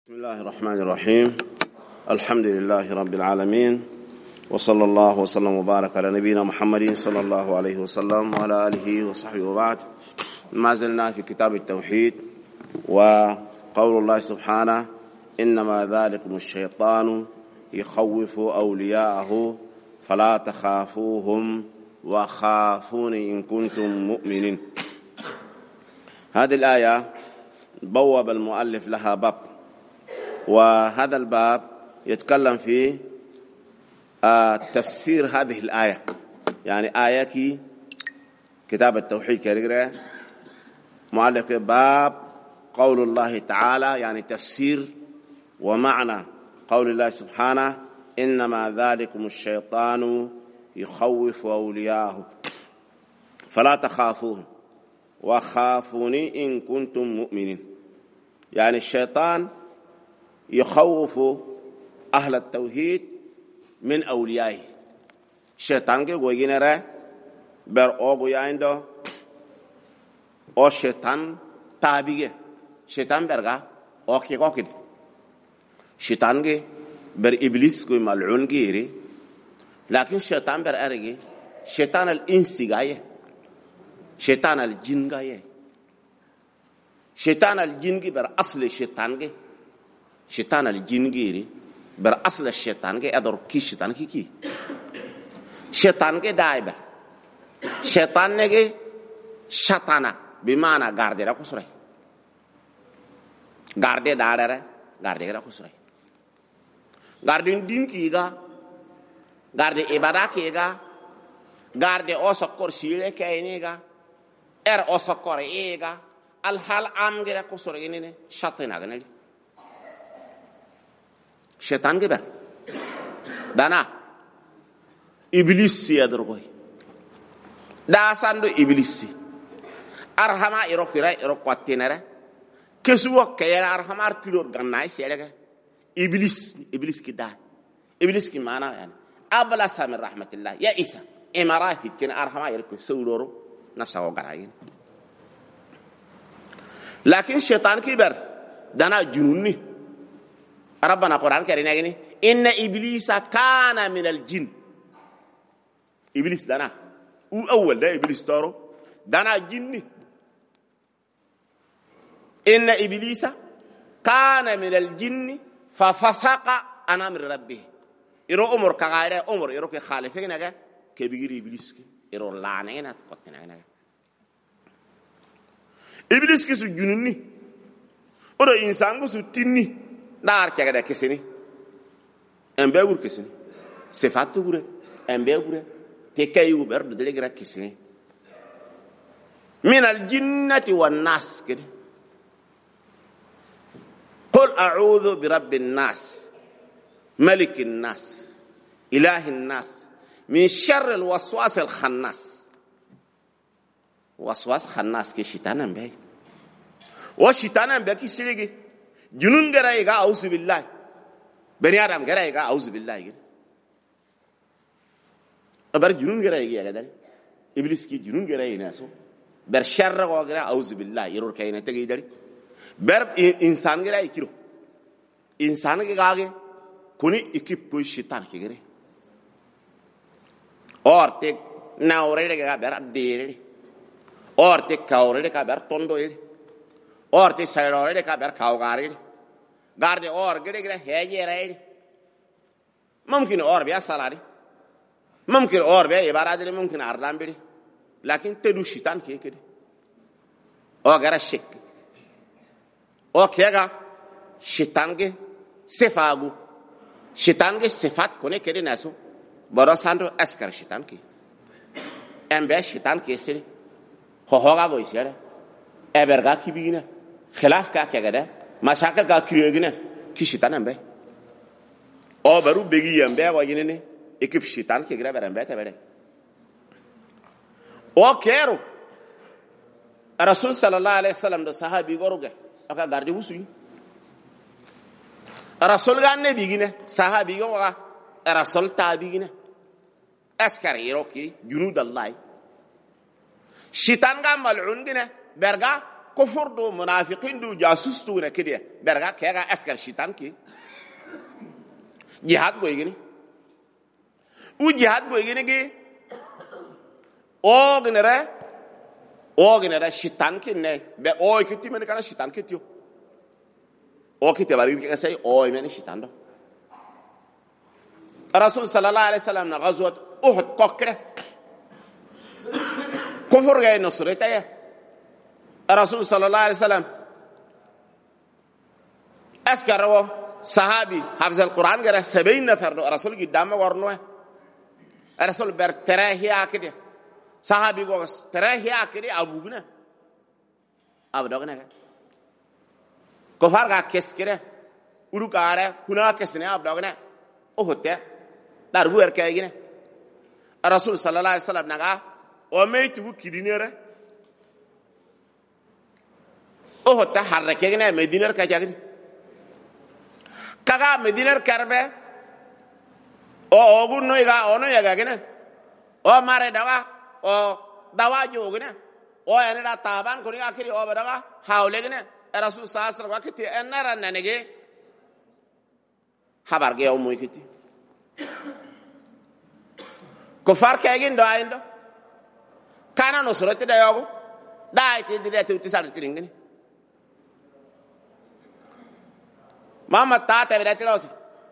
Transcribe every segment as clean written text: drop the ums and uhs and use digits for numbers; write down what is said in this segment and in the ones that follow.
بسم الله الرحمن الرحيم. الحمد لله رب العالمين، وصلى الله وسلم وبارك على نبينا محمد صلى الله عليه وسلم وعلى آله وصحبه وبعد. ما زلنا في كتاب التوحيد، وقول الله سبحانه: إنما ذلكم الشيطان يخوف أولياءه فلا تخافوهم وخافون إن كنتم مؤمنين. هذه الآية بوب المؤلف لها باب، وهذا الباب يتكلم في تفسير هذه الآية، يعني آية كتاب التوحيد كريرة مؤلف باب قول الله تعالى، يعني تفسير ومعنى قول الله سبحانه: إنما ذلكم الشيطان يخوف أولياءه فلا تخافوهم وخافوني إن كنتم مؤمنين. يعني الشيطان يخوف أهل التوحيد من أوليائه. الشيطان كي ويجينره بر أوغو يايندو أو الشيطان تابيه الشيطان برغا أوكي كوكيد الشيطان كي بر إبليس كي ملعون كيري، لكن الشيطان بر أرغي شيطان الإنسي غاية، شيطان الجن غاية. شيطان الجن كي بر أصل الشيطان كي شيطان الجن غيري بر أصل الشيطان كي أدر كي شيطان كي شيطان كي دايبة شيطان نجي شيطانا بمعنى غاردي را كسره غاردي دارره غاردي را كسره غاردي دين كيغا غاردي إبادة كيغا غاردي أوسكور شيله كينيغا أوسكور إيغا الحال عام غير كسره إني شيطان أغنى شيطان كبر دانا إبليس يدرغوي دا ساندو إبليس أرحما إروك واتينره كسوة كيرا أرحما أرتلور غناي سيرك إبليس كدا إبليس كي مانا يعني أبلا سامر رحمة الله يا إيسا إمارات كنا أرحما إروك سولورو نفسه وغراين. لكن الشيطان كبر دانا جنوني. ربنا القرآن الكريم يقول إن إبليس كان من الجن. إبليس دانا أول ده إبليس تارو دانا جني. إن إبليس كان من الجن ففسق عن أمر ربه. إرو أمر كغيره أمر إرو كخالفه نجا كبير إبليس إرو لعنة تقطنا نجا. إبليس كسر جنوني. أرو إنسان كسر تني. دار كذا كسني أمبيور كسني صفاته غيره أمبيور تكايو برد دليل كسني من الجنة والناس كده. قل أعوذ برب الناس ملك الناس إله الناس من شر الوسواس الخناس. وسواس خناس كشيطان أمبي وشيطان أمبي كيسيلي جنون غرايغا أعوذ بالله بني آدم غرايغا أعوذ بالله أبر جنون غرايغا يا غدار إبليس كي جنون غراي ناسو بر شر غرا أعوذ بالله يرور كاينه تغي داري بر إنسان غراي كيرو إنسان غاغي كوني إكيب بو شيطان كي غري أورتك ناوري غا بر ديري أورتك كاوري غا بر توندوي أورتي سيروري كا بير كاوغاري غاردي أور غري هيجي رايدي ممكن أور بيا سالاري ممكن أور بيا يبارادي ممكن أردان بيدي لكن تدو شيطان كي كده أو غرا شك أو كيغا شيطان كي صفاغو شيطان كي صفات كوني كده ناسو برا ساندو أسكر شيطان كي أمبيا شيطان كي سري هوغا بويسيرا أبرغا كي بينا خلاف کا کیا گدا مشاکل کا کریگنا کی شیطان به او برو بگی ام به واجینه نه اکیپ شیطان کی گرا برام به تا بره او کیرو رسول صلی الله علیه وسلم د صحابی گروگه اکا گاردی وسوی رسول گان نه بیگینه صحابی گوگا رسول تابیگینه اسکر ایرو کی جنود الله شیطان گام ملعون گنه برگا kufur do munafiqin do jasus do ne kidi berga kega askar shitan ki jihad boy gini u jihad boy gini gi o gnere shitan ki ne be o kiti men kana shitan ki tio o kiti bari ki sai o men shitan do rasul sallallahu alaihi wasallam na ghazwat uhud kokre kufur ga nusrata ya rasul sallallahu alaihi wasallam askaro sahabi hafiz alquran gara 70 nafar do rasul gidama warno rasul ber terahiya kide sahabi go terahiya kide abuguna abdogna ko farga keskire urukare kuna kesne abdogna o hotte dar buer kaygne rasul sallallahu alaihi wasallam naga o meytu kidinere o hotta harrekene medinar ka jagni kaga medinar karbe o ogun no iga ono yaga gene o mare dawa o dawa jogene o ene da taban ko ni akiri o badaga hawle gene rasul sallallahu alaihi wasallam wakati enara nanege habar ge o moykiti ko farka egin do aindo kana no surati da yogo dai ti direte uti sar tiringini mama tata direte lose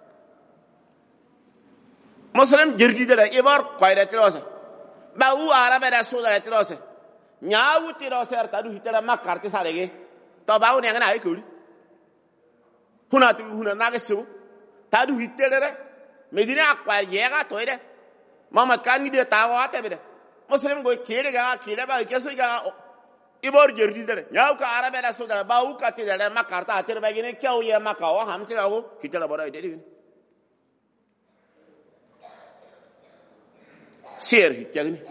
muslim jirgi da ibar qaida tilose ba u arabe da so da tilose nyawu tilose ta du hitela makarti sarege to ba u ne ngana ay kuli huna nagasu ta du hitele medina aqwa yega toide Muhammad kan ni de tawa tabe de muslim go kire ba kesu ga ibor jerdi de nyaw ka arabe da sudara ba u ka ti de makarta atir ba gine kyaw ye makawa ham ti lago kitala bora de de ser hitagni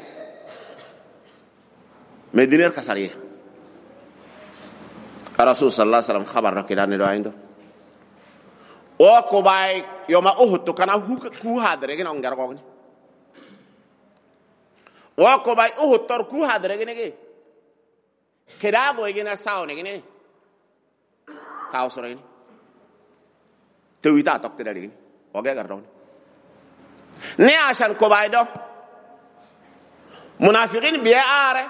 mediner kasariye rasul sallallahu alaihi wasallam khabar rakidani do aindo o ko bay yoma uhud to kana ku hadre gina ngar ko ni wa ko bay uhud tor ku hadre gine ge keda boy gina saone gine kaw sore ni to wita tok te dali o ge gar do ne asan ko bay do munafiqin biya are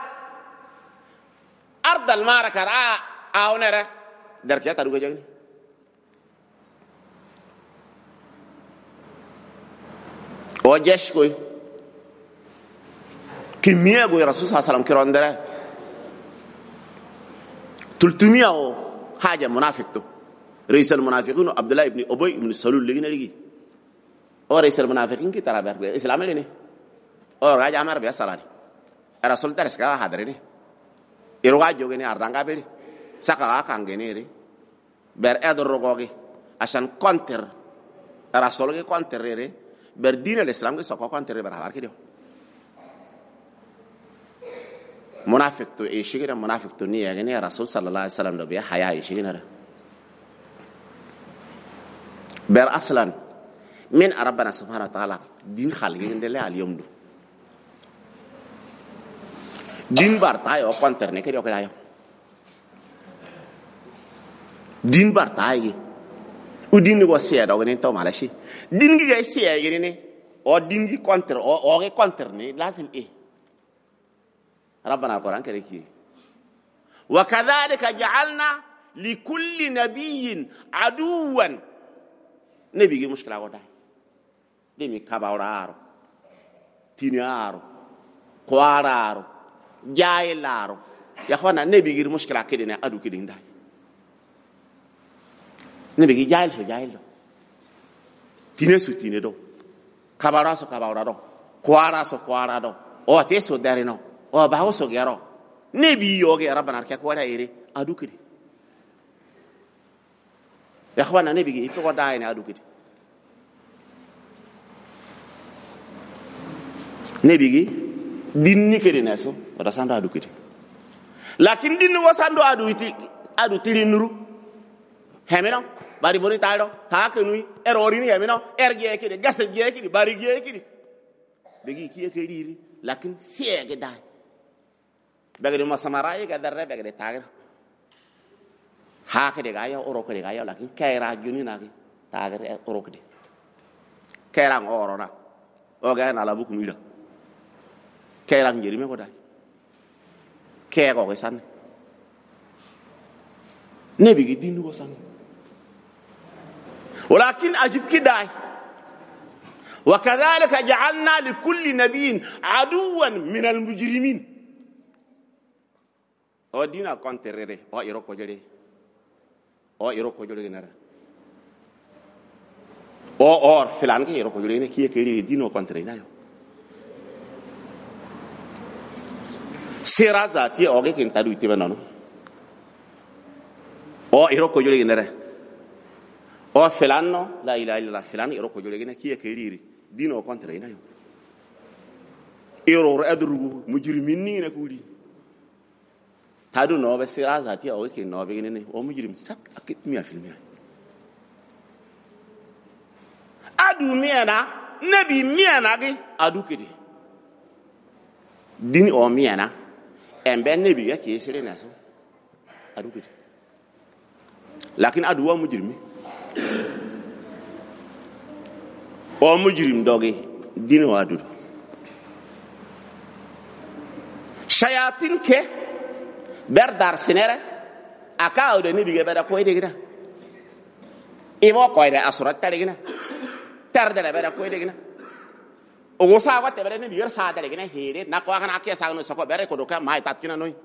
ard al maraka ra awnere derke ta dugo jagni o jesh koy kimia go rasul sallallahu alaihi wasallam kirondere tultumia o haja munafiq to رئيس المنافقين عبد الله ابن ابي ابن سلول لغنا لغي او رئيس المنافقين ki tara ber islam le ne o raja amar be salani rasul tar ska hadre ne irwa joge ne aranga be saka ka ngene re ber edro gogi asan counter rasul ge counter re ber dina l'islam ge sako counter ber har kido munafiq to e shigira munafiq to ni ya ne rasul sallallahu alaihi wasallam do be haya e shigira ber aslan min rabbana subhanahu wa ta'ala din khalgi ndele al yomdu din bartay o conterne ke ko layo din bartay u din go sia do ne to malashi din gi gay sia gi ne o din gi contre o ge conterne lazim e rabbana alquran kare ki wa kadhalika ja'alna likulli nabiyyin aduwan nebi gi mushkila ko dai demi kabauraro tiniaro qoararo jailaro ya khwana nebi gi mushkila kidine adu kidin dai nebi gi jail so jailo tinesu tinedo kabaraso kabaurado qoaraso qoarado o teso darino o bahoso gero nebi yoge rabbana arka ko dai ire adu kidi ya khwana nebi gi ko dai ne adu kidi nebi gi dinni kedi neso wada sando adu kidi lakin dinni wasando adu tirinuru hemino bari boni taydo ta kenui errori ni hemino erge kidi gase ge kidi bari ge kidi begi ki ke diri lakin siege dai bagade masamara ye ga darre bagade tagar haka de ga ya oro ko de ga ya lakin kayra juni na ki ta ga oro ko de kayra oro na o ga na la bu kumira kayra njeri me ko dai kay ko san ne bi dinu ko san ولكن أجب كداي وكذلك جعلنا لكل نبي عدوا من المجرمين او دينا كونتريري او يروكو جوري نرا او اور فلان كي يروكو جوري كي كيري دينو كونتري نايو سيرازاتي اوغي كين تادو تيبانو او يروكو جوري نرا o filano la ilaha illallah filani ero ko jole gene kiye keriri dino kontra ina yo ero adrugu mujrimin ni na kudi tadu no be siraza ti o ke no be gene o mujrim sak akit mi afilmi adu miana nabi miana gi adu kidi dini o miana embe nabi ya ke sire na so adu kidi lakin adu wa mujrimi o mujrim doge dino adu shayatin ke berdar sinere aka o de ni bige beda ko ide gida ibo ko ide asurat tare gina tarde le beda ko ide gina o go sa wa te beda ni bier sa tare gina here na ko kana ke sa no so ko bere ko do ka mai tat kina noi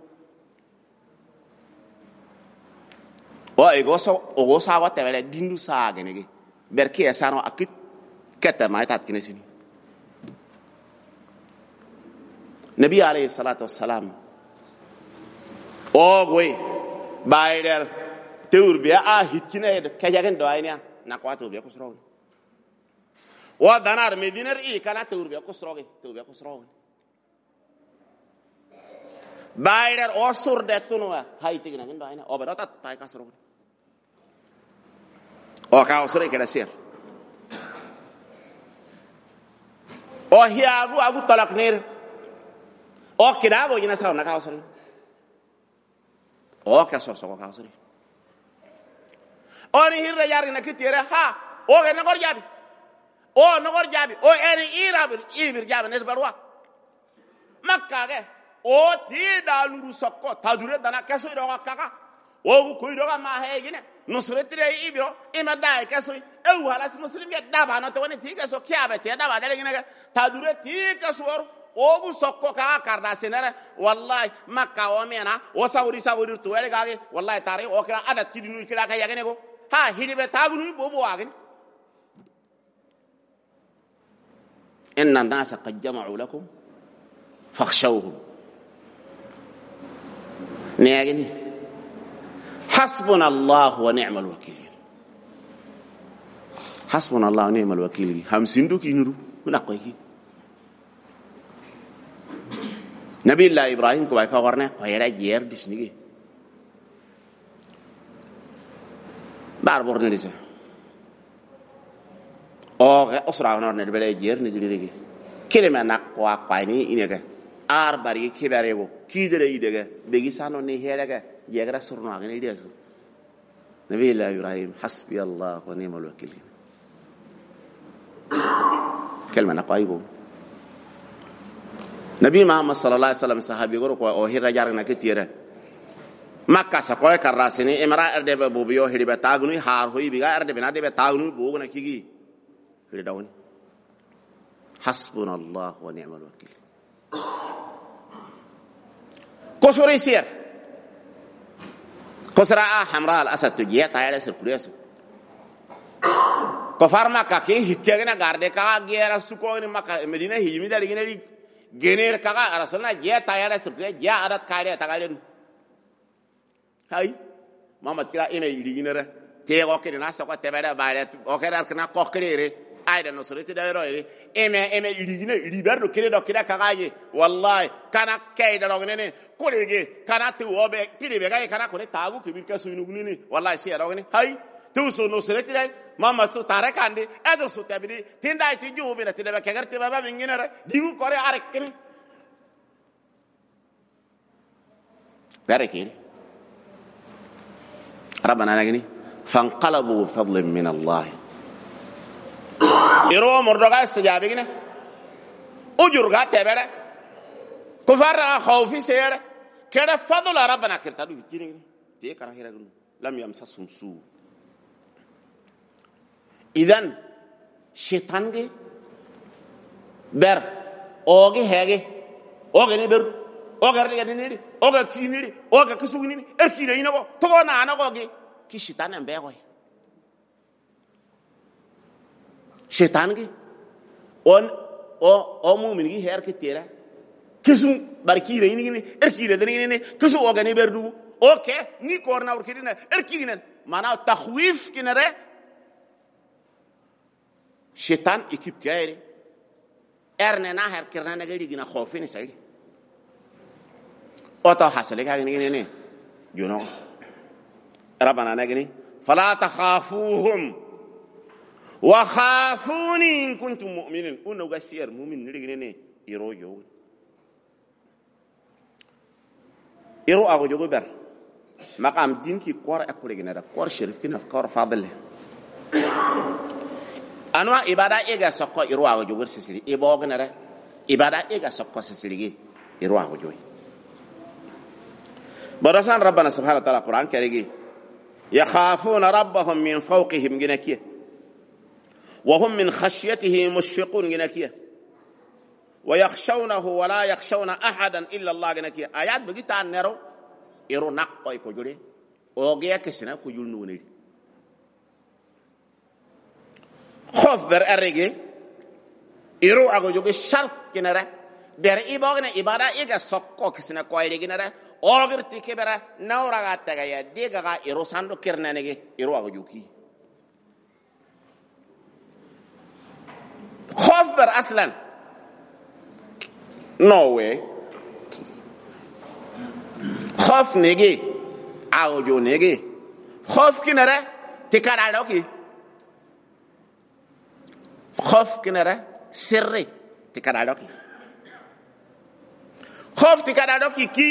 o ego so o go sa wa te beda dindu sa gene gi berke sa no akit kete mai tat kina sini nabi alayhi salatu wassalam o goy bayder tewrbiya a hikkina ke jagen do aynya na ko to be ko sro wa danar medinar i kana tewrbiya ko sro bayder o surde tunwa hayti gina do aynya o be do tat tay ka sro o ka o sro ke da ser o hiagu agu talak ner o kidabo ina sa na ka sro o ka so ka sro oni hirre yar na kitire ha o ge nagor jabi o eni ibir jabi ne barwa makka ge o ti daluru sokko tadure dana keso do kaka o ko do ma hegine nusretire ibiro ima dai keso e wala muslim ge daba no to woni ti keso kiabe te daba dele gine tadure ti keso o sokko ka karda senere wallahi makka o mena o sawri to ele gage wallahi tari o kira ada tidinu kira ka yagene go ha hiribe tagunu bobo wagin inna an-nasa qad jama'u lakum fakhshawhum neagini hasbunallahu wa ni'mal wakeel hasbunallahu wa ni'mal wakeel hamsindu kinuru na ko ki nabi allah ibrahim ko ka warne ko yera jer disnigi bar borne dise o osra honor ne bele jer ne dirigi kelema nak ko akani inega ar bari kibarego kidere idega begi sano ne helega yegra surno agene idesu nabi allah ibrahim hasbi allah wa ni'mal wakeel kelma nak aybo nabi muhammad sallallahu alaihi wasallam sahabi goro ko o hira jar na kitire makka sa ko karasini imra erde be bubiyo hiribe tagunu har hoyi biga erde binade be tagunu bugo na kigi hiri dawni hasbunallahu wa ni'mal wakeel kosori sir kosra hamra al asad tujiya tayale sir kuresu ko farma ka ki hitkegena garde ka gera suko ni makka medina hijmi dali gineri gener kaga rasulna je tayara sirre je adat kare tagalen hay mamad kira ina yiginere te ko kina sa ko tebere baare o kera kana ko krere ayda no sorete dayro eme yigine liberdo kire do kira kaga ye wallahi kana kayda do nene kolege kana tu obe kiribe ga kana ko tagu kibir ka suinu nini wallahi si do nene hay tu so no sorete day mama so tarakandi edo so tabidi tinda ti jubi na tidaba kagarte baba binginere digu kore arekene berekini ربنا نغني فانقلبوا بفضل من الله يرو مردغا استجابينا اجرغا تبره كفار خوفي سير كده فضل ربنا كرتدو تيني تي كره هيرغلو لم يمسسهم سوء اذن شيطان دي بر اوغي هيغي اوغي ني بر اوغي ني اوغي كيني اوغي كسوغني اركينا ينغو تونا انا اوغي كي شيطان امبيغوي شيطان دي on o mu'min gi her kitera kisu barkire yini erkire dani ne kisu o gani berdu okay ni korna urkirina erkinen mana takhwif kinare shaitan ekip kaire erne na her kirna na gari gina khofini sai oto hasale ga gini ne juno rabbana na gini fala takhafuhum وخافوني إن كنتم مؤمنين أنو غسير مؤمن نريغنيني يرو جو يرو أغو جو بر مقام دين كي قور أكولي جنرا قور شريف كنا قور فاضل أنواع إبادة إيغا سقو يرو أغو جو سسيري إباو جنرا إبادة إيغا سقو سسيري يرو أغو جو برسان ربنا سبحانه وتعالى القرآن كريجي يخافون ربهم من فوقهم جنكيه وهم من خشيته مشفقون جنكيه ويخشونه ولا يخشون أحدا إلا الله جنكيه آيات بقيت عن نرو يرو نقوي كجوري أوجيا كسنا كجول نوني خوف بر أرجع يرو أقول شرط جنرا بر إباغنا إبارة إيجا سكوا كسنا كويري جنرا أوجر تكبرا نورا غاتجا ديجا يرو ساندو كرنا نجي يرو أقول خوف بر اصلا no way خوف نگی آوجو نگی خوف کی نره تکرارو کی خوف کی نره سری تکرارو کی خوف تکرارو کی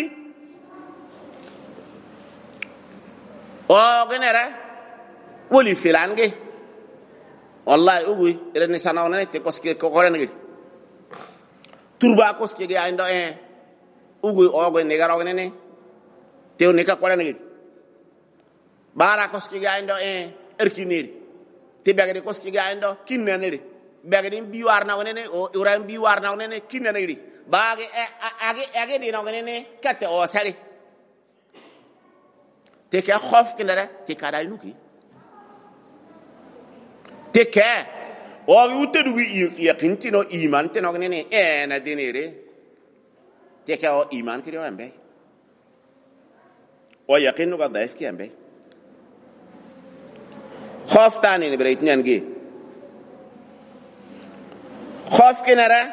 او نره ولی فلان کی والله ubi irene sanawana te koske ko korengi turba koske ge aindo ubi ogo ne garo ne te ne ka korengi bara koske ge aindo erkiniri te bagade koske ge aindo kinnaniri bagade bi warna wonene o uran bi warna wonene kinnaniri baage age dina wonene kate o sari te ka khof kinara te ka dal nuki تكا او يتدو يقينتينو ايمانتينو غنيني انا دينيري تكا او ايمان كريو امبي او يقينو قدايف كي امبي خوف تاني نبريتني انجي خوف كنرا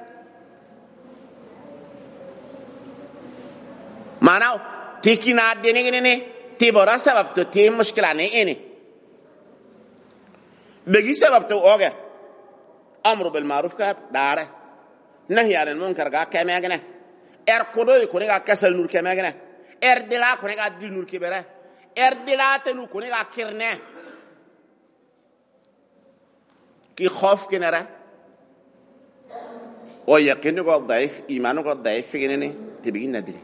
ماناو تيكي ناديني غنيني تيبورا سبب تو تي مشكلاني اني بقي سبب تو اوغا امر بالمعروف كاب داره نهي عن المنكر كا كما غنا اركودو يكون كا كسل نور كما غنا اردلا كون كا دي نور كبره اردلا تنو كون كا كيرنه كي خوف كنرا او يقين كو ضعيف ايمان كو ضعيف كنني تبي ندري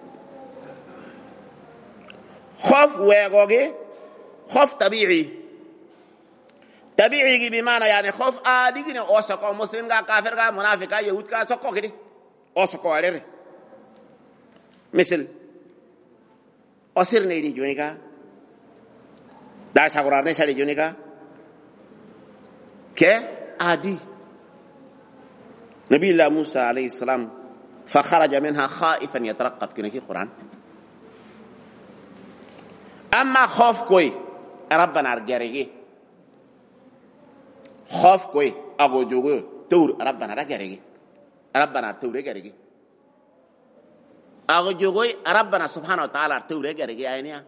خوف ويغوغي خوف طبيعي بمعنى يعني خوف اديغني او سكو مسلم كا كافر كا منافق كا يهود كا سكو كدي او سكو عليه مثل اسر نيدي جونيكا دا ساغورارني سالي جونيكا كه ادي نبي الله موسى عليه السلام فخرج منها خائفا يترقب كنكي القران اما خوف كوي ربنا ارجري خوف کوئی اگو جوگو تور ربنا را کرے ربنا تور کرے اگو جوگو ربنا سبحانه وتعالى تور کرے آئینیا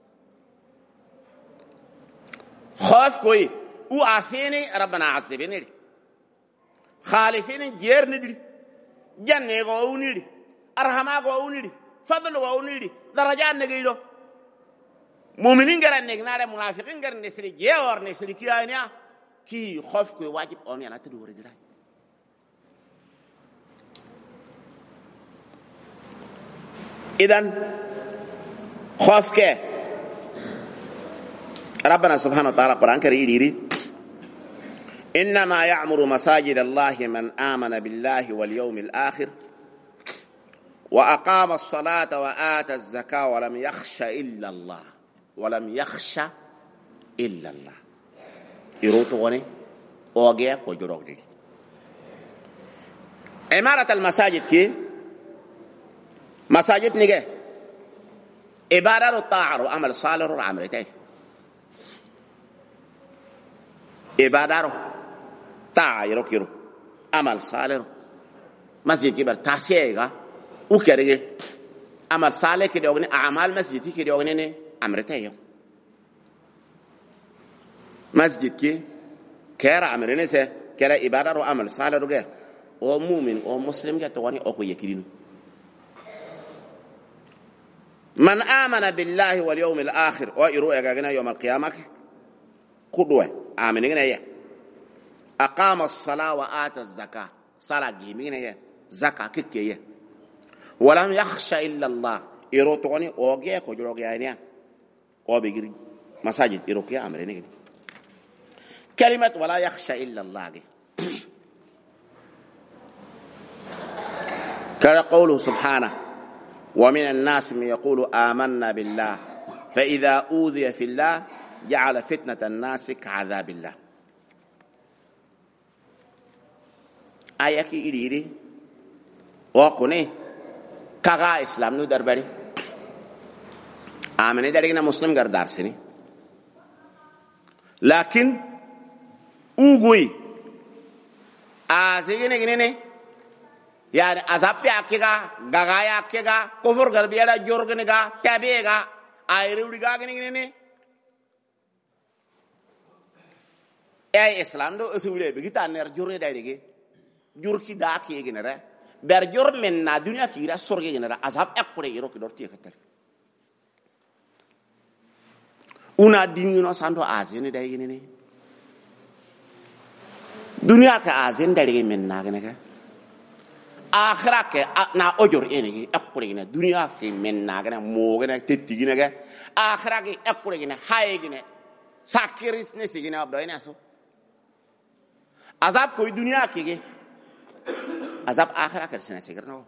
خوف کوئی او عاصینی ربنا عاصبینی خالفینی جیر ندری جننے کو او ندری ارحمہ کو او ندری فضل کو او ندری درجات نگیلو mu'minin garan ne gnare munafiqin garan ne siri gewar ne siri kiyanya ki khof ko wajib on yana tudu wori dira idan khof ke ربنا سبحانه وتعالى قرآن كريم إنما يعمر مساجد الله من آمن بالله واليوم الآخر وأقام الصلاة وآتى الزكاة ولم يخش إلا الله يروتوني أوجيا كوجروجي عمارة المساجد كي مساجد نيجي عبارة الطاعة وعمل صالح وعمل عبادة طاعة يروكيرو عمل صالح مسجد كبر تاسيغا وكريه عمل صالح كده وغني أعمال مسجد كده وغني أمرتيه مسجد كي كيرا أمرني سه كيرا عبادة وعمل صالح رجع أو مؤمن أو مسلم كده تواني أو يكيرين من آمن بالله واليوم الآخر ويروي كأجنا يوم القيامة قدوة آمنين يا أقام الصلاة وآتى الزكاة صلاة جميلة يا زكاة كتير ولم يخشى إلا الله يروتوني أوجيه كجروجي يعني أو بيجري مساجد يروكيا أمرين كلمة ولا يخشى إلا الله كان قوله سبحانه ومن الناس من يقول آمنا بالله فإذا أوذي في الله جعل فتنة الناس كعذاب الله ayaki iriri o kone kaga islam no darbari amene darigna muslim gar darsini lakin ugui azigine ginene yani azapya akiga gagaya akiga kufur garbiya jorgene ga tabega ayri ga ginene ay islam do usule be gitaner jorre darige jurki da ke ginere ber jor men na dunya kira sorge ginere azab ekure yero ki dorti katel una dinino sando azini dai ginene dunya ka azin dai men na ginene akhira ke na ojor enigi ekure ginene dunya ke men na ginene mo ginene tetti ginene akhira ke ekure ginene hay ginene sakiris ne sigina abdo ina so azab ko dunya ke azab akhira kersene segerno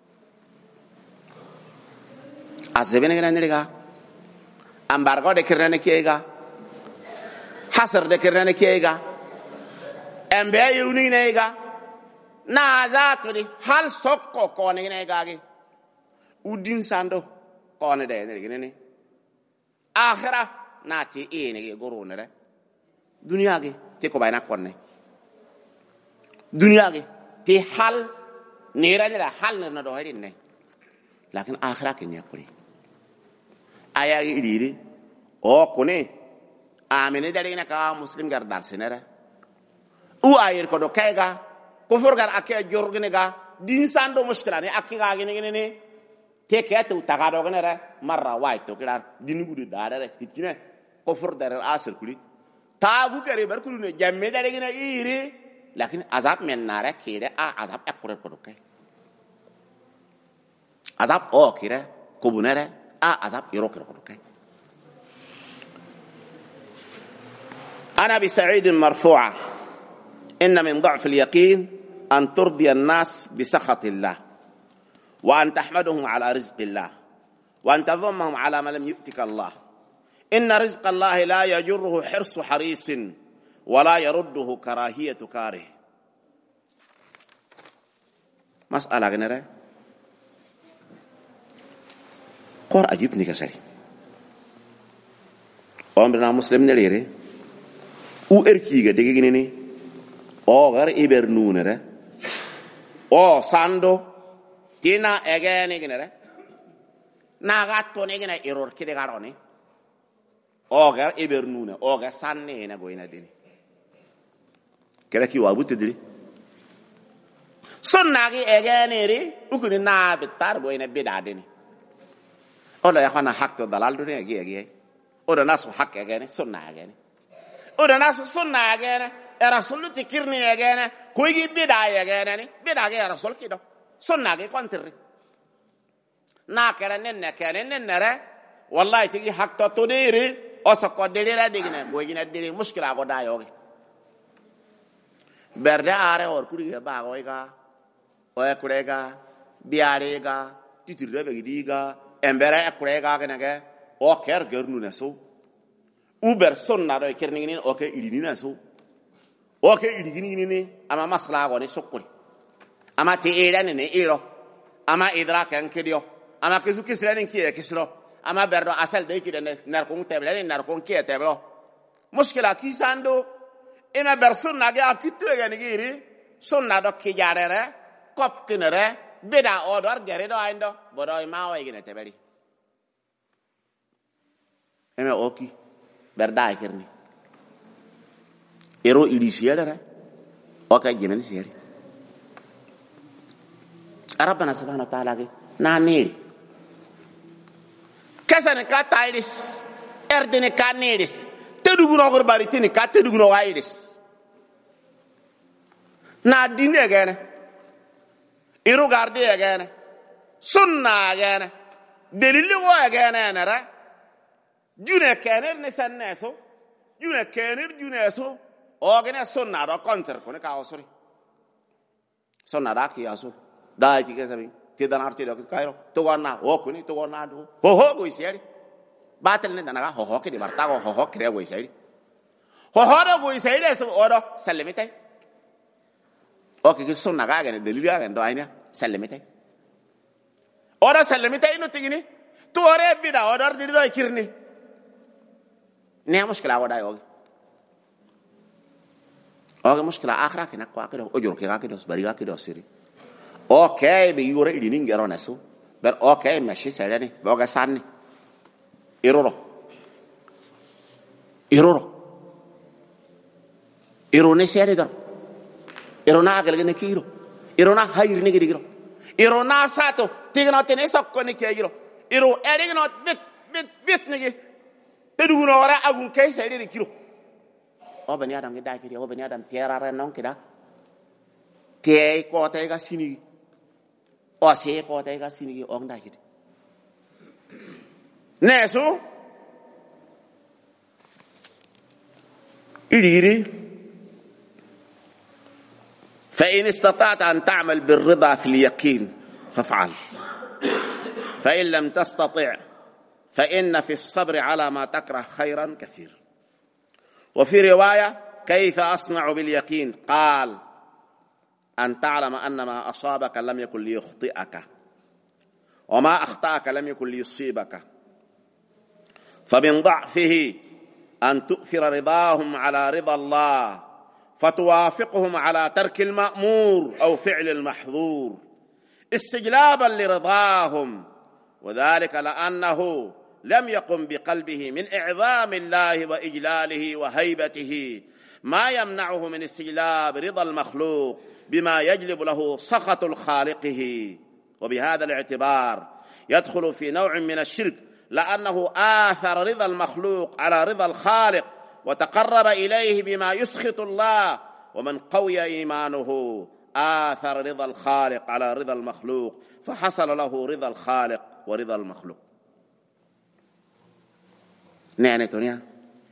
azabene gane nega ambargo de kirane kega hasar de kirane kega embe yuni nega na zato di hal sokko ko ne nega ge udin sando ko ne de ne akhira na ti ene ge gorone re dunya ge te ko bayna konne dunya ge ti hal nira hal na do hedin ne lakin akhira ke nyakuri aya iriri o kone amene dare na ka muslim gar dar senera u ayir ko do kayga ko forgar akke jorgne ga din sando mushkilane akkiga gene ne te ketu tagado gene re marra waito kilar din gudu dare hitine ko for dare asir kuli tagu kare bar kulu ne jamme dare gene iri lakin azab men nare kire azab akure produke azab o kire kubunere azab irokire produke ana bi sa'id marfu'a inna min dha'f al-yaqin an turdi an-nas bi sakhati Allah wa an tahmaduhum ala rizqi Allah wa an tadhammahum ala ma lam yu'tika Allah inna rizqa Allah la yajurruhu hirsu harisin ولا يرده كراهية كاره مسألة غنرة قر أجيبني كسري أمرنا مسلم نليري أو إركيغا ديجيني أو غير إبرنونرة أو ساندو تينا أجاني غنرة ناغاتو نيجنا إيرور كده غاروني أو غير إبرنونة أو غير ساني نغوينا ديني kera ki wabu tediri sonnagi egeneri ukuni na bitar boyna bidadeni ola ya khana hakto dalal do ne agi oda nasu hakke gene sunna gene oda nasu sunna gene rasul tikirni gene ko gi bida gene ni bida ge rasul kido sunna ge kontirri na kera nenne kene nennere wallahi tigi hakto to diri o so ko diri digine go gina diri mushkila go da yoge berde are or kuri ba go ga o e kurega biare ga titirre be gidiga embere e kurega gene ge o ker gernu ne so uber sunna do kerni ni o ke idini na so o ke idini ni ama masla go ni sokuri ama ti ira ne iro ama idrakan kedio ama kesu kisrani kiye kisro ama berdo asal de kide nar ko teble nar ko kiye teblo mushkila kisando ina ber sunna ga kitwe ni giri sunna do kijarere kop kinere beda odor gere do aindo bodo ma wa igine tebeli eme oki berda kirni ero ilisiere o ka jemen siere arabana subhanahu wa ta'ala ge na niri kasane ka tailis erdene ka niris teduguno gor baritini ka teduguno wailis na dine gene iru garde gene sunna gene delili wo gene nara june kener ne sanneso june kener juneso o gene sunna do counter ko ne ka osori sunna da ki aso dai ki kesabi ti danarti do kairo to gonna o kuni to gonna do ho go iseri batel ne danaga ho ke di barta go ho kre go iseri ho do go iseri so odo salimite o ke sunna ga gene delili ga ndo ayna salimite odo salimite ino tigini to ore bida odo di do kirni ne mushkila wada yogi oge mushkila akhra ke nakwa ke do ojur ke ga ke do bari ga ke do siri okay be yore idini ngero nasu ber okay mashi selani boga sanni iroro ne sere dar irona agal ne kiro irona hayir ne giro irona sato tigno tene sokko ne kiro iro erigno bit ne teduguno wara agun kay sere kiro o bani adam ge dai kiri o bani adam terara non kida te ko te ga sini o se ko te ga sini o nda kidi nesu iriri فإن استطعت أن تعمل بالرضا في اليقين فافعل فإن لم تستطع فإن في الصبر على ما تكره خيرا كثير وفي رواية كيف أصنع باليقين قال أن تعلم أن ما أصابك لم يكن ليخطئك وما أخطأك لم يكن ليصيبك فمن ضعفه أن تؤثر رضاهم على رضا الله فتوافقهم على ترك المأمور أو فعل المحظور استجلابا لرضاهم وذلك لأنه لم يقم بقلبه من إعظام الله وإجلاله وهيبته ما يمنعه من استجلاب رضا المخلوق بما يجلب له سخط الخالقه وبهذا الاعتبار يدخل في نوع من الشرك لأنه آثر رضا المخلوق على رضا الخالق وتقرب إليه بما يسخط الله ومن قوي إيمانه آثر رضا الخالق على رضا المخلوق فحصل له رضا الخالق ورضا المخلوق نعني تونيا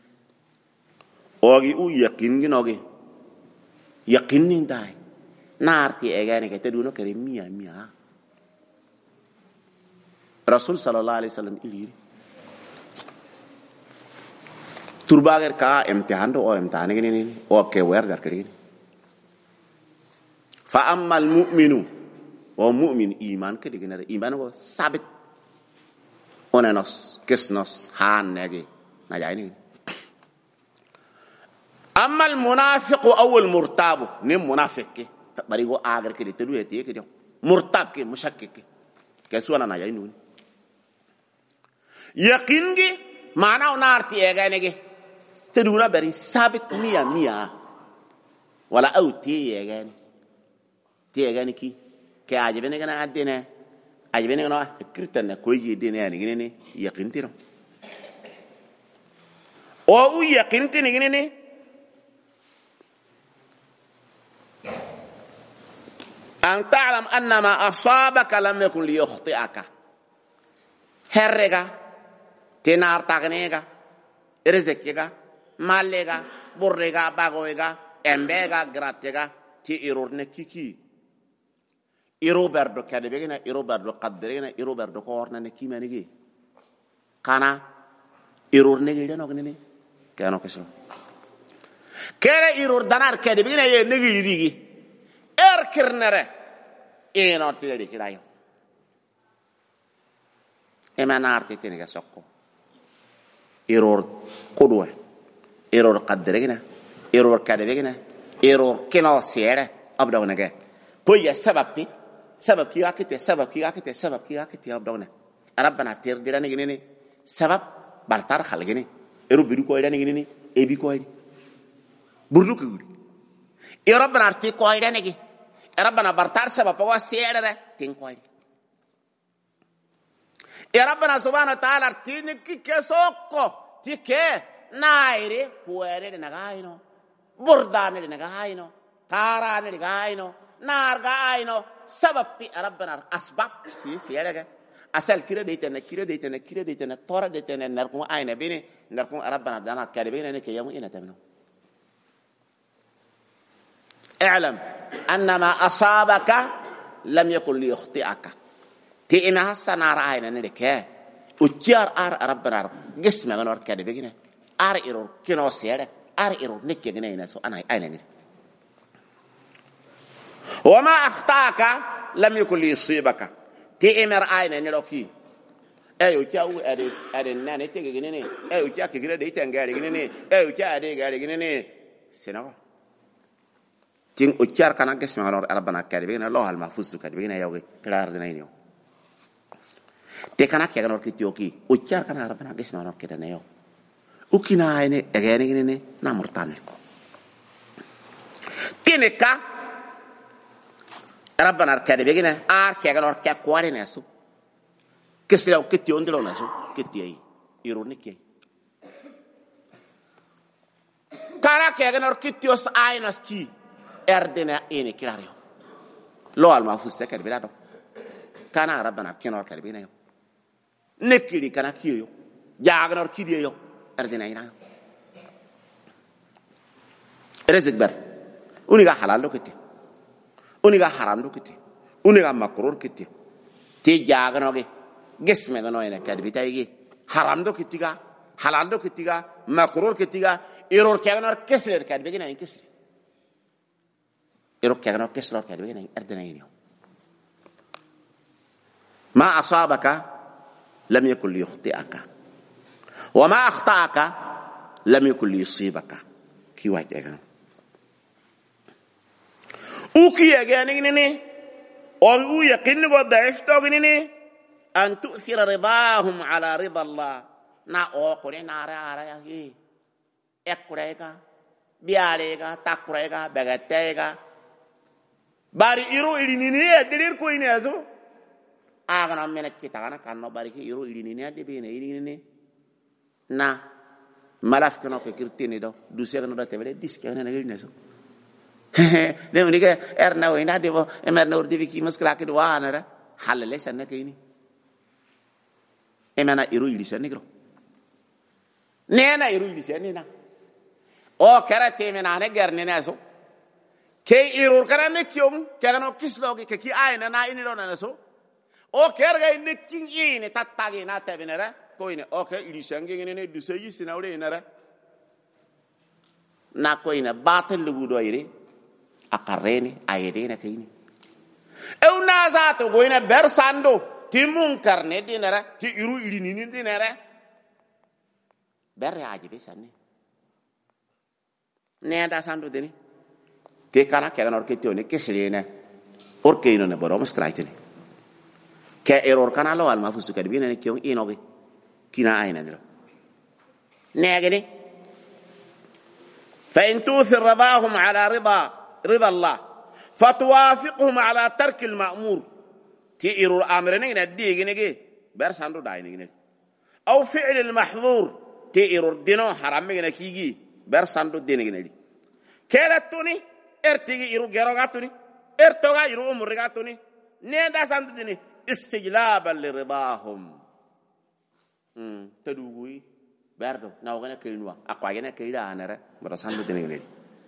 أوغي أو يقين جنوغي يقين داي نارتي أغاني كتدونو كريم ميا رسول صلى الله عليه وسلم إليري turbager ka imtihan do o imtihan ngini o ke wer gar kiri fa ammal mu'minu wa mu'min iman ke digina iman go sabit onenos kesnos han negi na jayni ammal munafiq aw al murtab nim munafiq ke bari go agar ke te duye te ke do murtab ke mushakkik ke suwana na jayni yaqin gi maana onarti egane ge تدونا بري ثابت مية ولا أو تي يعني كي عجبني كنا عدينا عجبني كنا كرتنا كويجي دينا يعني كني يقين تيرو o yaqin tinigini an ta'lam anna ma asabaka lam yakun liyukhti'aka herrega tenar tagnega rizqiga malega burrega bagoega embega gratega ti irurne kiki iro berdo kade begina iro berdo qadrina iro berdo korna ne kimanigi kana irurne gida no gnini kano keso kere irur danar kade begina ye negi digi kirnere eno tiri kirayo emanarti tiniga sokko irur kudwa irur qadrina irur kade begina irur kino siere abdognege koya sababti سبب كي أكتة سبب كي أكتة سبب كي أكتة يا بدونا ربنا تير ديراني جنيني سبب بارتار خالجني إرو بيرو كويداني جنيني إبي كويد برلو كوري يا ربنا أرتي كويداني كي ربنا بارتار سبب هو سيرة تين كويد يا ربنا سبحانه وتعالى أرتي نكى كسوكو تيكى نايري كويري نعاينو برداني نعاينو كاراني نعاينو نارغاينو سبب في ربنا أسباب سيارة أسأل كيرا ديتنا تورا ديتنا نركون أين بيني نركون ربنا دانا كاربين نك يوم إنا تمنو اعلم أن ما أصابك لم يكن ليخطئك تي إما سنار أين نلك وتيار ربنا جسم غنور كاربين إيرور كنو سيارة إيرور نك جنينا سو أنا أين نلك وما أخطأك لم يكن ليصيبك تأمر أين نلوكي أيو تاو أدي ناني تيجي جنيني أيو تاك كذا ديت أنجاري جنيني أيو تا أدي جاري جنيني سنوا تين أشار كنا قسم على ربنا كاربين الله المحفوظ كاربين ياوي كلار دنينيو تكنا كي كنا كتيوكي أشار كنا ربنا قسم على كده نيو وكنا أين أجاني جنيني نامرتان تينكا ربنا أركاد بيجينا أركاد أركاد كواري ناسو كسلوا كتيون دلوا ناسو كتياي يرونيكي كارا كأجن أركتيوس أيناس كي أردنا إني كلاريو لو المافوس تكاد بلادو كان ربنا كأن أركاد بيجينا يو نكيري كنا كيو جاعن أركيدي يو أردنا إنايو رزق بر ونيجا حلال لو كتير uniga haram do kiti uniga makrur kiti ti jagano ge gesme no ene kad bitaygi haram do kitiga halal do kitiga makrur kitiga error kagano kesler kad begina in kesri error kagano kesler kad begina ardana yini ma asabaka lam yakul yukhti'aka wa ma akhta'aka lam yakul yusibaka ki wajh egano uki aganinini or u yaqin go daiftoginini an tu'thira ridahum ala rida Allah na o kore nara ara hi ekurega biarega takurega bagatega bari iru irinini edilir ko inezo agana mena kitagana kanno bari ki iru irinini adibine irinini na malaf kono ko kirtini do du segno do tebele diskene na gilneso دهوني كه أرنا وينا ديبو أمرنا وردي بكي مسكلا كده وانا حل ليس أنا كيني أمنا إيرو يليسان نكرو نينا إيرو يليسان نينا أو كرتة من أنا غيرني ناسو كي إيرو كنا نكيوم كنا نكسلوكي كي أين أنا إني لون ناسو أو كرجع نكين إيه نتاتعي ناتبينرا كوينه أو كي يليسان كيني ندوسي سيناوري إنرا ناكوينه باتل لبودو إيري akarreni ayedena kayni ew nazato goyna bersando ti munkar ne dinara ti iru irinini dinara berre ajibe sanni ne da sando deni ke kana ke ganor ke tione ke selena orke ino ne borom skraiteni ke error kana lo al mafusu ke bine ne kion inoge kina ayna ndro ne gani fa in tuthir radahum ala رضا الله فتوافقهم على ترك المأمور تيروا الأمرين نديه نجي برساندو داين نجي أو فعل المحظور ti iror dino haram ngene kigi ber sandu dine ngene kela tuni ertigi iru gero gatuni ertoga iru umur gatuni ne da sandu dine istijlaban liridahum tadugui berdo nawgana keenwa akwa gene keeda anara ber sandu dine ngene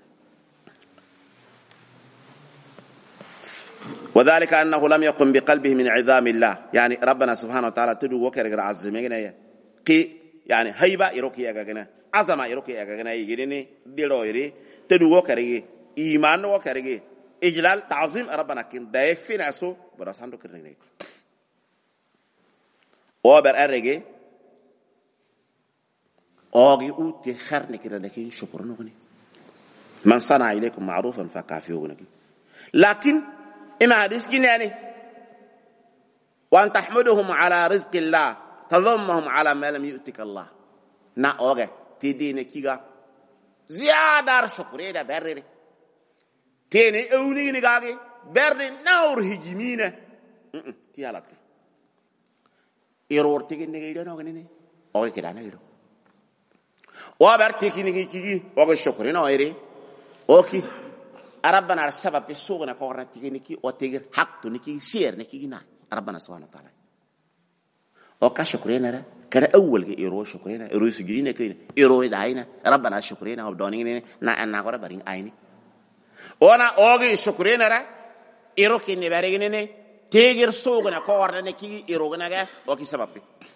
وذلك أنه لم يقم بقلبه من عظام الله يعني ربنا سبحانه وتعالى تدو وكرغ عظمه كي يعني هيبه يروكي يغنا عظمه يروكي يغنا يجيني ديلويري تدو وكرغ ايمان وكرغ اجلال تعظيم ربنا كن دايفين اسو براساندو كرني وبر ارغي اوغي اوتي خرني كرنكي شكر نغني من صنع اليكم معروفا فكافئوه لكن إما رزقنا يعني وأن تحمدهم على رزق الله تضمهم على ما لم يؤتك الله نا أوجه تدين كيغا زيادة شكري ده برري تيني أولي نجاعي برري نور هجمينه تيالك يرور تيجي نجيدا نوعيني أوجه كده نجيدا وابر تيجي نجيكي أوجه شكري نوعيري أوكي ربنا السبب بالسوغنا كورنا تيجي او تيجر حق نكي سير نكي نا ربنا سبحانه وتعالى او كشكرنا كده اول يرو شكرنا يرو سجينا كده يرو داينا ربنا شكرنا ودونين نا انا غره برين عيني وانا اوغي شكرنا يرو كني برينني تيجر سوغنا كورنا نكي يرو غنا او كي سبب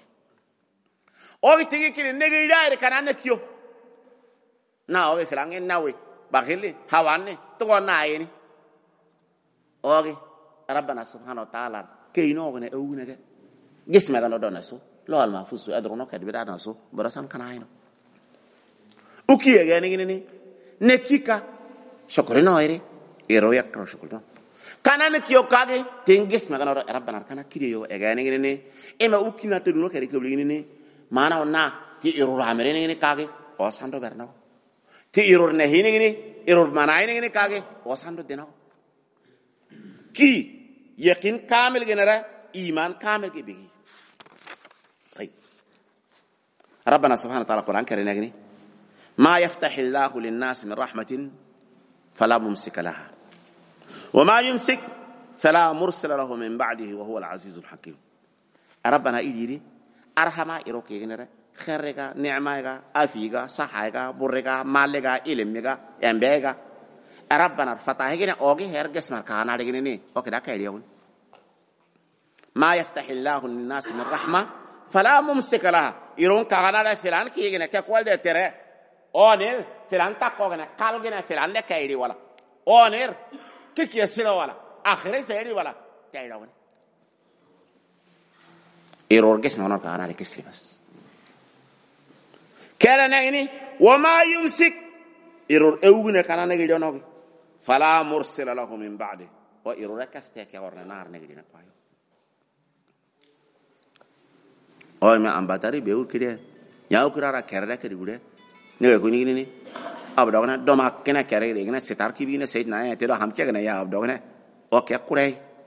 اوغي تيجي كده نغي داير كان نكيو نا اوغي فلانين ناوي باخلي هواني تقول نايني اوغي ربنا سبحانه وتعالى كينو غني اوغنا جسم غنو دونسو لو المحفوظ ادرونو كدي بدانسو برسان كناينو اوكي غاني ني نكيكا شكرنا ايري يرو يكرو شكرنا كان نكيو كاغي تنجس ما غنو ربنا كان كيديو غاني ني اما اوكي ناتدونو كدي كبلي ني مانا نا تي يرو رامري ني كاغي او ساندو برنو تي إيرور نهيني إيرور منايني كاغي وساندو دينو كي يقين كامل جنرا إيمان كامل بيجي طيب ربنا سبحانه وتعالى القرآن كريم ما يفتح الله للناس من رحمة فلا ممسك لها وما يمسك فلا مرسل له من بعده وهو العزيز الحكيم ربنا يجري أرحمة إيروكي جنرا خيرك نعمك أفيك صحيك برك مالك علمك ينبغيك ربنا فتحك أوجي هرجس مركانا لجنني أوكي كيريون ما يفتح الله للناس من رحمة فلا ممسك لها يرون كانا فلان كيجنا كقول ده ترى أونير فلان تكوجنا كالجنا فلان لكيري ولا أونير كيك يسير ولا آخر سيري ولا كيريون يرون جس مانا كانا لكسلي بس كلا نعني وما يمسك يرور أوجنا كنا نجي جنوبي فلا مرسل له من بعده ويرور كستك يورنا نار نجي نقايو أو ما أم باتري بيقول كده ياو كرارا كردا كده يقوله نيجي كوني كني أبدأنا دوما كنا كردا كنا ستار كيبينا سيدنا تلو هم كنا يا أبدأنا أوكي كوري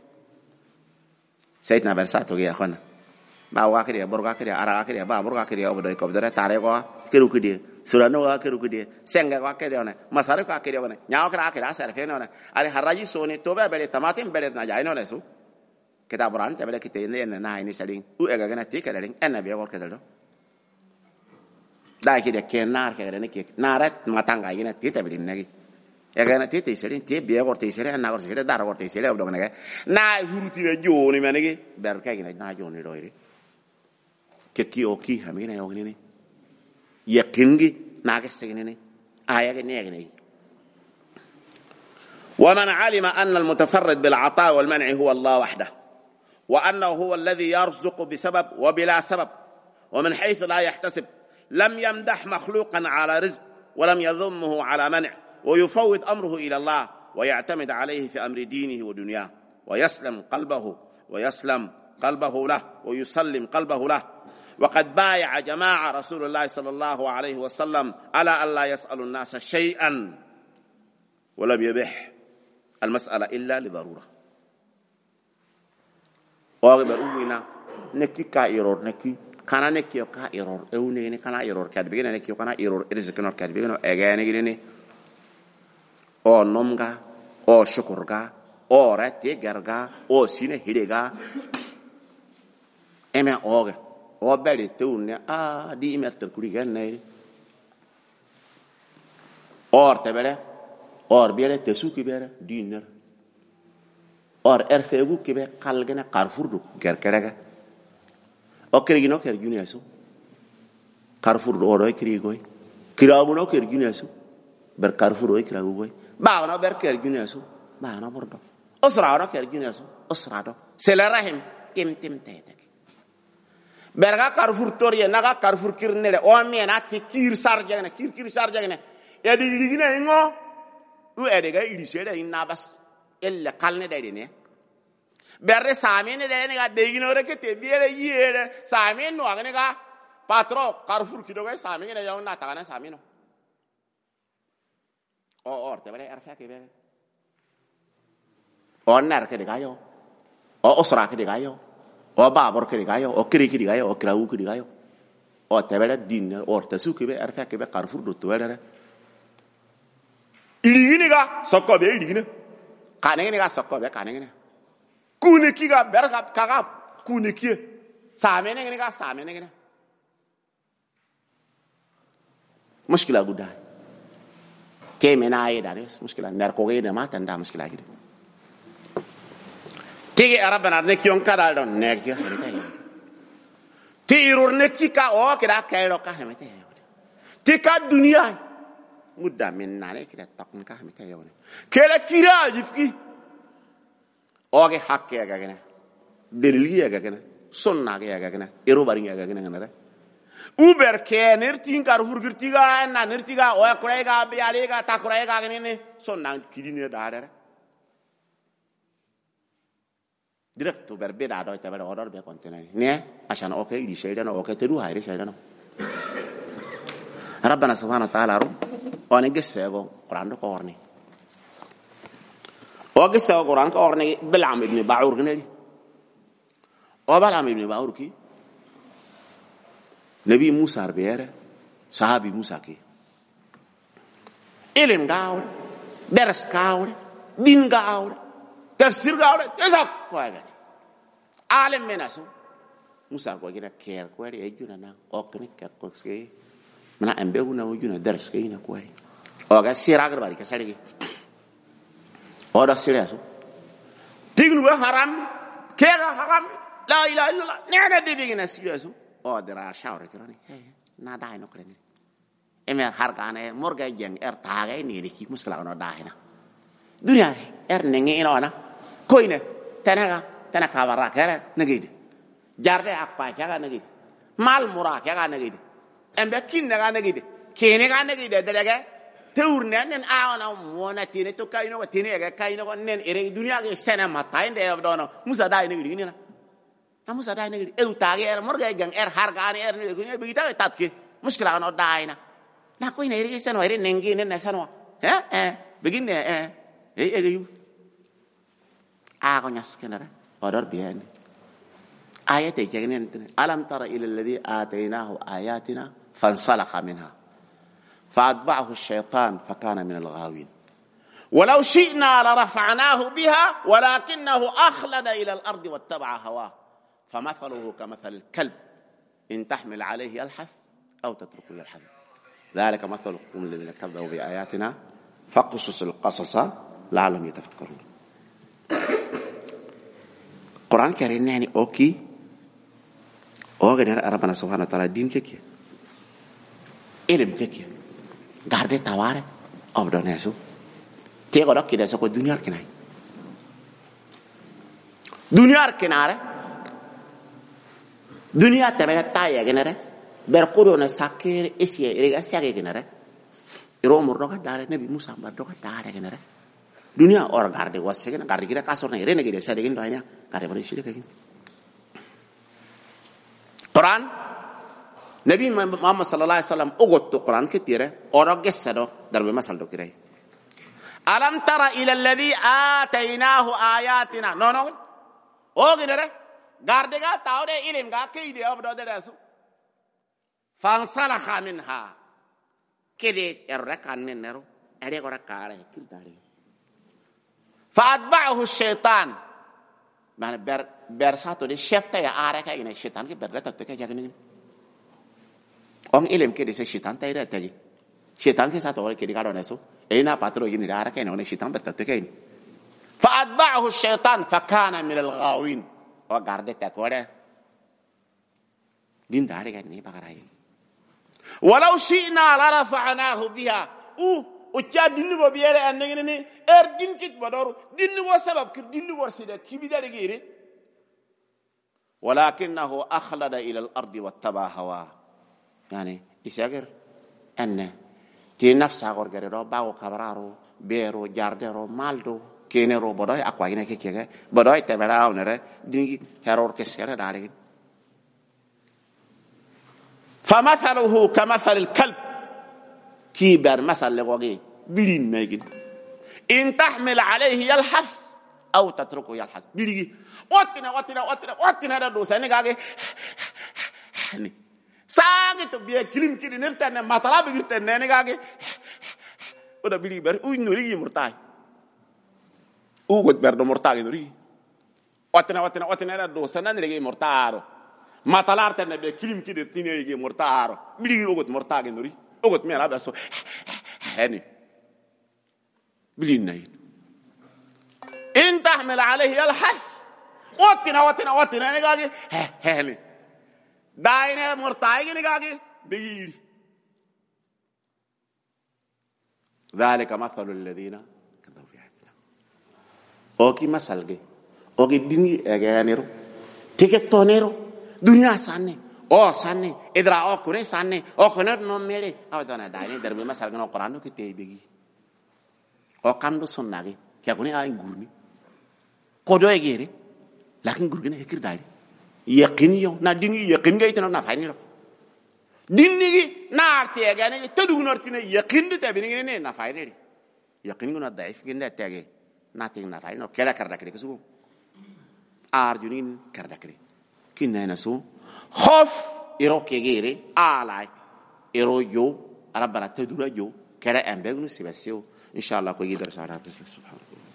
سيدنا برساتو يا أخوانا bawa ke dia borga ke dia ara ke dia ba borga ke dia obodo ko dere tare ko keru ke dia surano wa keru ke dia senga ko ke dia ne masare ko ke dia ne nyaaw kra ke da sare fe ne ari haraji so ne tobe bele tamatim bele na jay no le su kita buran te bele kite ne na ini saling u ega gana ti ke daling en be ko ke do da ke dia ke nar ke ne ke narat matanga ina ti te bele ne ega na ti te saling ti be ko te sere na ko sere dar ko te sere obodo ne na huruti be joni me ne ke ber ke ne na joni do iri كي أوكي همينا يوغنيني يقيني ناقص سجنيني آية نيجني ومن علم أن المتفرد بالعطاء والمنع هو الله وحده وأنه هو الذي يرزق بسبب وبلا سبب ومن حيث لا يحتسب لم يمدح مخلوقا على رزق ولم يذمه على منع ويفوض أمره إلى الله ويعتمد عليه في أمر دينه ودنياه ويسلم قلبه له ويسلم قلبه له وقد بايع جماعة رسول الله صلى الله عليه وسلم على ألا يسأل الناس شيئا ولم يبح المسألة إلا لضرورة وغيب أمنا نكي كايرور نكي kana ne kiyo ka error ewne ne kana error kad bigene ne kiyo kana error rizikno kad bigene egene gidene o nomga o shukurga o rate garga o sine hidega eme oge o beli tewne di metter kuri ganne or tebele or biere tesuki bere diner or erfegu kibe kalgena carfurdu gerkerega o kerigino kerginesu carfurdu oro kirigoy kirabuno kerginesu ber carfurdu kiragoy ba no ber kerginesu ba no bordo osra no kerginesu osra do selarahim tim tete berga carfur toriye naga carfur kirnele o mena ti kir sarjagna kir sarjagna e di digine ngo u edega ilisere inabas elle kalne de ne berre samene de ne ga degino reke te biere yere samen no agne ga patro carfur kido ga samen ne yaw na tagana sameno o te bere arfa ke be o nar ke de ga yo o osra ke de ga yo o babor ke de ga yo o kiri ke de ga yo o krawu ke de ga yo o te bere din o te su ke be arfa ke be carfur do to bere iligini ga sokko be iligini kanengini ga sokko be kanengini kune ki ga berga kaga kune ki samene ngini ga samene ngini mushkila guda temena ay dares mushkila nar ko ge ma tanda mushkila gidi tege arabana ne ki on kada don ne ki ti irur ne ki ka o kira kairo ka hemete ti ka dunia mudda min nane kida takun ka mi kayone kela kira jipki oge hakke ga gene delili ga gene sonna ga gene ero bari ga gene ngana uber ke nertin kar furgirti ga na nerti ga o kurai ga biale ga takurai ga gene ne sonna kidine da dare direct to berbe da do tabare order be container ne ashana okay di shaydan okay teru hayre shaydan rabbana subhanahu wa ta'ala one gesego Quran do korni o gesego Quran ko orni Bilam ibn Ba'ur gnedi o Bilam ibn Ba'ur ki nabi Musa arbere sahabi Musa ki ilim gaawde ders gaawde din gaawde tafsir gaawde esak ko ga alim menaso Musa ko gina ker ko e juna na o kni ker ko ske mana ambe una wujuna dars kayina ko ay o ga siragar bari ka sarigi o da siraso tignu ba haram kega haram la ilaha illallah neena de bigina siraso o dara shawre kirani na dai no kreni emer hargane morga jeng taga ni ki muskala no dahina dunya nengi ino na koine tanaka wara kere nagide jarde akpa kaga nagide mal mura kaga nagide embe kinne ga nagide kene ga nagide delege teurne nen awana mona tine to kayno wa tine ga kayno nen ere dunya ga sena mata inde dono musa dai nagide ni na musa dai nagide e utage er morga jeng hargane ni ko be ta tatke muskila no dai na ko ine ere seno ere nengi nen seno beginne yu ko nyas kenara odor bien ayate jegnen alam tara ila alladhi atainahu ayatina فانسلخ منها فأتبعه الشيطان فكان من الغاوين ولو شئنا لرفعناه بها ولكنه أخلد إلى الأرض واتبع هواه فمثله كمثل الكلب إن تحمل عليه يلحث أو تتركه يلحث ذلك مثل القوم الذين كذبوا بآياتنا فقصص القصص لعلهم يتفكرون القرآن الكريم يعني أوكي أوغن ربنا سبحانه وتعالى دين كيكي ilm keke garde taware obdonesu tego dokki so ko dunyar kinai dunyar kinare dunya tabela taya genere ber ko do na sakere esie rega sage genere iro mur do dare nabi Musa ba do dare genere dunya or garde wasse gena garde gira kasor na rene gide sade gin doanya garde bari shide kagin Quran Nabi Muhammad sallallahu alaihi wasallam ogoto Quran ketire oro gessado darbe masal do kirai alam tara ila alladhi atainahu ayatina no o gidere garde ga tawde ilim ga keide obdo de resu فانسلخ منها كده الركان من نرو أريك ركارة كده فأتبعه الشيطان ما برساتو دي شفتا يا أريك إن الشيطان كبرت تتكي جاكني أن إلهم كده الشيطان تيرا تجي الشيطان كساتو كده كارو نسو إينا باترو يني أريك إن الشيطان برتتكي فأتبعه الشيطان فكان من الغاوين وقارد تكوره دين داري كده بقراي ولو شئنا لرفعناه بها وتشا دين بيره انغني دين كيت بدور دين وسبب دين ورسيده كبي داري غيري ولكنه اخلد الى الارض واتبع هواه يعني يساغر ان تي نفسا غورغري باو كبرارو بيرو جاردرو مالدو كينرو بدوي اكوا هنا كيكه بدوي تبراو نره دين هيرور كسيره داري فمثله كمثل الكلب كيبر مثل لغوغي بلين نايجين إن تحمل عليه يلحث أو تتركه يلحث بليجي واتنا هذا دوسا نيجاجي ساقي تبيه كلم كلي نرتنا ما طلع بيرتنا نيجاجي وده بلي بر نوري مرتاح قد برد مرتاح نوري واتنا هذا دوسا نيجي مرتاح ما طلعت النبي كلم كده تيني يجي مرتاح بيجي اوغت مرتاح نوري اوغت مين ابا سو هاني بلين ان تحمل عليه يلحث واتنا نيغاغي هاني داينا مرتاح نيغاغي بيجي ذلك مثل الذين كذبوا بآياتنا اوكي مثل اوكي ديني اغانيرو تيكتونيرو dunia sanne o sanne idra o kure sanne o koner no mele awdana dani derbe masal gno qur'an ko teybegi o kamdo sunnagi ke kuni ay ngurni ko do egere lakin gurgene hekir dali yaqin yo na dini yaqin ngay tan na fayni ro dini gi na arte gane tedu nortine yaqin de tabini ne na fayni ri yaqin gno daif ginde tege na ting na fayni no kala karda kre kusu arjunin karda kre كنا نسو خوف إروكي غيري آلاي إرو جو ربنا تدور جو كلا أمبغنو سيبسيو إن شاء الله كوي درس على سبحانه